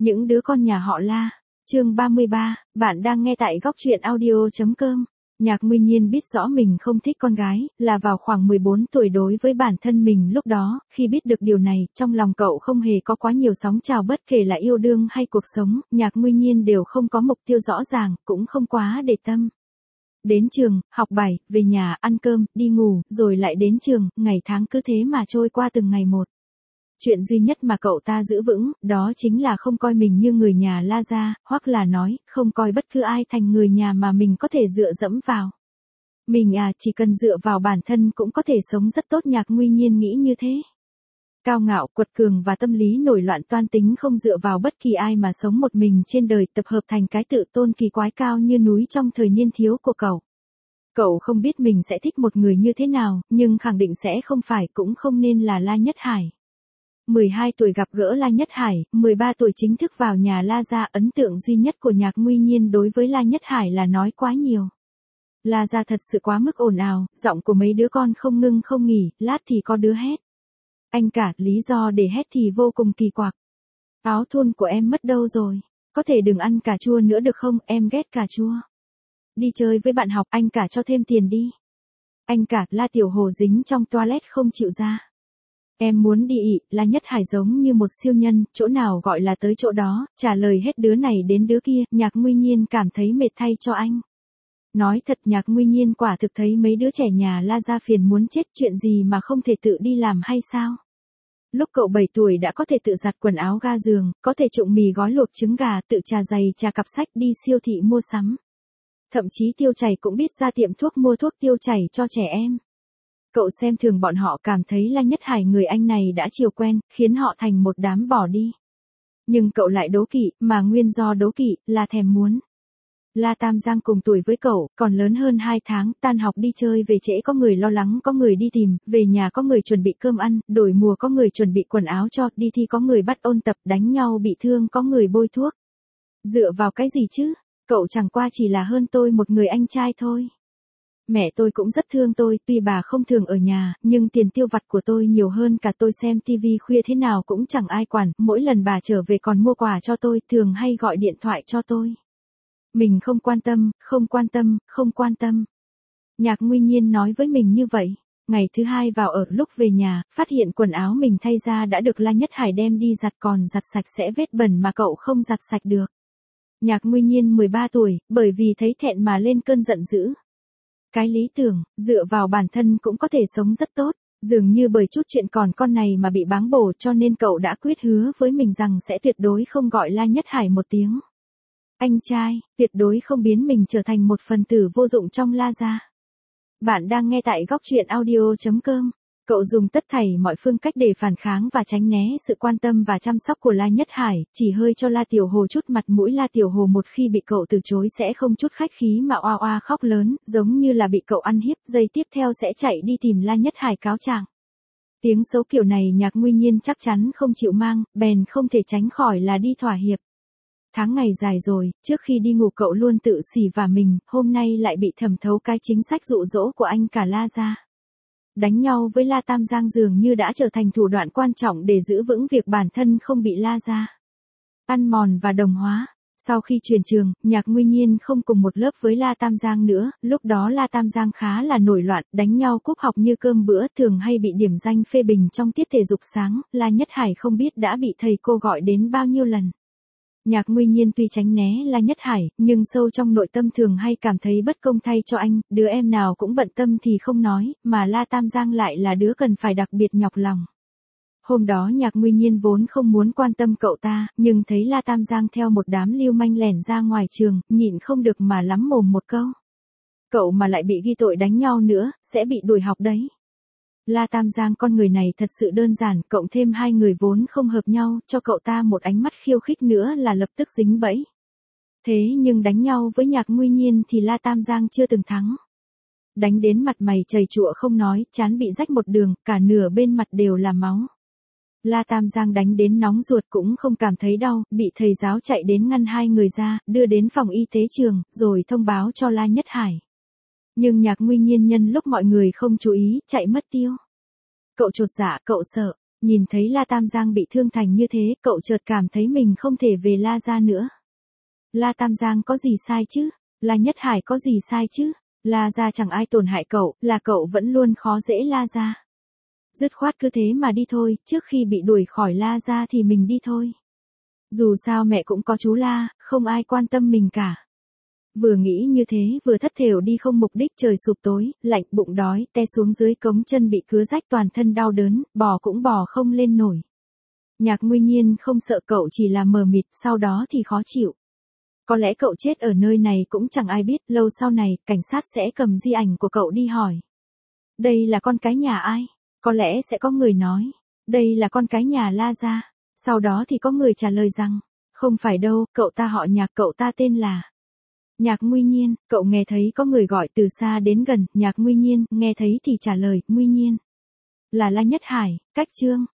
Những đứa con nhà họ La. Chương 33, bạn đang nghe tại góc truyện audio.com. Nhạc Nguyên Nhiên biết rõ mình không thích con gái, là vào khoảng 14 tuổi đối với bản thân mình lúc đó, khi biết được điều này, trong lòng cậu không hề có quá nhiều sóng trào bất kể là yêu đương hay cuộc sống, Nhạc Nguyên Nhiên đều không có mục tiêu rõ ràng, cũng không quá để tâm. Đến trường, học bài, về nhà, ăn cơm, đi ngủ, rồi lại đến trường, ngày tháng cứ thế mà trôi qua từng ngày một. Chuyện duy nhất mà cậu ta giữ vững, đó chính là không coi mình như người nhà La gia, hoặc là nói, không coi bất cứ ai thành người nhà mà mình có thể dựa dẫm vào. Mình chỉ cần dựa vào bản thân cũng có thể sống rất tốt. Nhạc Nguyên Nhiên nghĩ như thế. Cao ngạo, quật cường và tâm lý nổi loạn toan tính không dựa vào bất kỳ ai mà sống một mình trên đời, tập hợp thành cái tự tôn kỳ quái cao như núi trong thời niên thiếu của cậu. Cậu không biết mình sẽ thích một người như thế nào, nhưng khẳng định sẽ không phải cũng không nên là La Nhất Hải. 12 tuổi gặp gỡ La Nhất Hải, 13 tuổi chính thức vào nhà La gia. Ấn tượng duy nhất của Nhạc Nguyên Nhiên đối với La Nhất Hải là nói quá nhiều. La gia thật sự quá mức ồn ào, giọng của mấy đứa con không ngưng không nghỉ, lát thì có đứa hét. Anh cả, lý do để hét thì vô cùng kỳ quặc. Áo thun của em mất đâu rồi? Có thể đừng ăn cà chua nữa được không, em ghét cà chua. Đi chơi với bạn học, anh cả cho thêm tiền đi. Anh cả, La Tiểu Hồ dính trong toilet không chịu ra. Em muốn đi ị. La Nhất Hải giống như một siêu nhân, chỗ nào gọi là tới chỗ đó, trả lời hết đứa này đến đứa kia. Nhạc Nguyên Nhiên cảm thấy mệt thay cho anh. Nói thật, Nhạc Nguyên Nhiên quả thực thấy mấy đứa trẻ nhà La gia phiền muốn chết, chuyện gì mà không thể tự đi làm hay sao? Lúc cậu 7 tuổi đã có thể tự giặt quần áo ga giường, có thể trụng mì gói luộc trứng gà, tự trà giày trà cặp sách, đi siêu thị mua sắm. Thậm chí tiêu chảy cũng biết ra tiệm thuốc mua thuốc tiêu chảy cho trẻ em. Cậu xem thường bọn họ, cảm thấy La Nhất Hải người anh này đã chiều quen, khiến họ thành một đám bỏ đi. Nhưng cậu lại đố kỵ, mà nguyên do đố kỵ là thèm muốn. La Tam Giang cùng tuổi với cậu, còn lớn hơn 2 tháng, tan học đi chơi về trễ có người lo lắng, có người đi tìm, về nhà có người chuẩn bị cơm ăn, đổi mùa có người chuẩn bị quần áo cho, đi thi có người bắt ôn tập, đánh nhau bị thương có người bôi thuốc. Dựa vào cái gì chứ? Cậu chẳng qua chỉ là hơn tôi một người anh trai thôi. Mẹ tôi cũng rất thương tôi, tuy bà không thường ở nhà, nhưng tiền tiêu vặt của tôi nhiều hơn cả tôi xem tivi khuya thế nào cũng chẳng ai quản, mỗi lần bà trở về còn mua quà cho tôi, thường hay gọi điện thoại cho tôi. Mình không quan tâm, không quan tâm, không quan tâm. Nhạc Nguyên Nhiên nói với mình như vậy. Ngày thứ hai vào ở, lúc về nhà, phát hiện quần áo mình thay ra đã được La Nhất Hải đem đi giặt, còn giặt sạch sẽ vết bẩn mà cậu không giặt sạch được. Nhạc Nguyên Nhiên 13 tuổi, bởi vì thấy thẹn mà lên cơn giận dữ. Cái lý tưởng, dựa vào bản thân cũng có thể sống rất tốt, dường như bởi chút chuyện còn con này mà bị báng bổ, cho nên cậu đã quyết hứa với mình rằng sẽ tuyệt đối không gọi La Nhất Hải một tiếng anh trai, tuyệt đối không biến mình trở thành một phần tử vô dụng trong La gia. Bạn đang nghe tại góc truyện audio.com. Cậu dùng tất thảy mọi phương cách để phản kháng và tránh né sự quan tâm và chăm sóc của La Nhất Hải, chỉ hơi cho La Tiểu Hồ chút mặt mũi. La Tiểu Hồ một khi bị cậu từ chối sẽ không chút khách khí mà oa oa khóc lớn, giống như là bị cậu ăn hiếp, giây tiếp theo sẽ chạy đi tìm La Nhất Hải cáo trạng. Tiếng xấu kiểu này Nhạc Nguyên Nhiên chắc chắn không chịu mang, bèn không thể tránh khỏi là đi thỏa hiệp. Tháng ngày dài rồi, trước khi đi ngủ cậu luôn tự xỉ vả mình, hôm nay lại bị thẩm thấu cái chính sách dụ dỗ của anh cả La gia. Đánh nhau với La Tam Giang dường như đã trở thành thủ đoạn quan trọng để giữ vững việc bản thân không bị La gia ăn mòn và đồng hóa. Sau khi chuyển trường, Nhạc Nguyên Nhiên không cùng một lớp với La Tam Giang nữa, lúc đó La Tam Giang khá là nổi loạn, đánh nhau cúp học như cơm bữa, thường hay bị điểm danh phê bình trong tiết thể dục sáng. La Nhất Hải không biết đã bị thầy cô gọi đến bao nhiêu lần. Nhạc Nguyên Nhiên tuy tránh né La Nhất Hải, nhưng sâu trong nội tâm thường hay cảm thấy bất công thay cho anh, đứa em nào cũng bận tâm thì không nói, mà La Tam Giang lại là đứa cần phải đặc biệt nhọc lòng. Hôm đó Nhạc Nguyên Nhiên vốn không muốn quan tâm cậu ta, nhưng thấy La Tam Giang theo một đám lưu manh lẻn ra ngoài trường, nhịn không được mà lắm mồm một câu. Cậu mà lại bị ghi tội đánh nhau nữa, sẽ bị đuổi học đấy. La Tam Giang con người này thật sự đơn giản, cộng thêm hai người vốn không hợp nhau, cho cậu ta một ánh mắt khiêu khích nữa là lập tức dính bẫy. Thế nhưng đánh nhau với Nhạc Nguyên Nhiên thì La Tam Giang chưa từng thắng. Đánh đến mặt mày chầy chụa không nói, trán bị rách một đường, cả nửa bên mặt đều là máu. La Tam Giang đánh đến nóng ruột cũng không cảm thấy đau, bị thầy giáo chạy đến ngăn hai người ra, đưa đến phòng y tế trường, rồi thông báo cho La Nhất Hải. Nhưng Nhạc Nguyên Nhiên nhân lúc mọi người không chú ý, chạy mất tiêu. Cậu chột dạ, cậu sợ. Nhìn thấy La Tam Giang bị thương thành như thế, cậu chợt cảm thấy mình không thể về La gia nữa. La Tam Giang có gì sai chứ? La Nhất Hải có gì sai chứ? La gia chẳng ai tổn hại cậu, là cậu vẫn luôn khó dễ La gia. Dứt khoát cứ thế mà đi thôi, trước khi bị đuổi khỏi La gia thì mình đi thôi. Dù sao mẹ cũng có chú La, không ai quan tâm mình cả. Vừa nghĩ như thế vừa thất thểu đi không mục đích, trời sụp tối, lạnh, bụng đói, té xuống dưới cống chân bị cứa rách, toàn thân đau đớn, bò cũng bò không lên nổi. Nhạc Nguy Nhiên không sợ cậu, chỉ là mờ mịt, sau đó thì khó chịu. Có lẽ cậu chết ở nơi này cũng chẳng ai biết, lâu sau này, cảnh sát sẽ cầm di ảnh của cậu đi hỏi. Đây là con cái nhà ai? Có lẽ sẽ có người nói, đây là con cái nhà La gia. Sau đó thì có người trả lời rằng, không phải đâu, cậu ta họ Nhạc, cậu ta tên là Nhạc Nguy Nhiên. Cậu nghe thấy có người gọi từ xa đến gần, Nhạc Nguy Nhiên, nghe thấy thì trả lời, Nguy Nhiên. Là La Nhất Hải, cách Trương.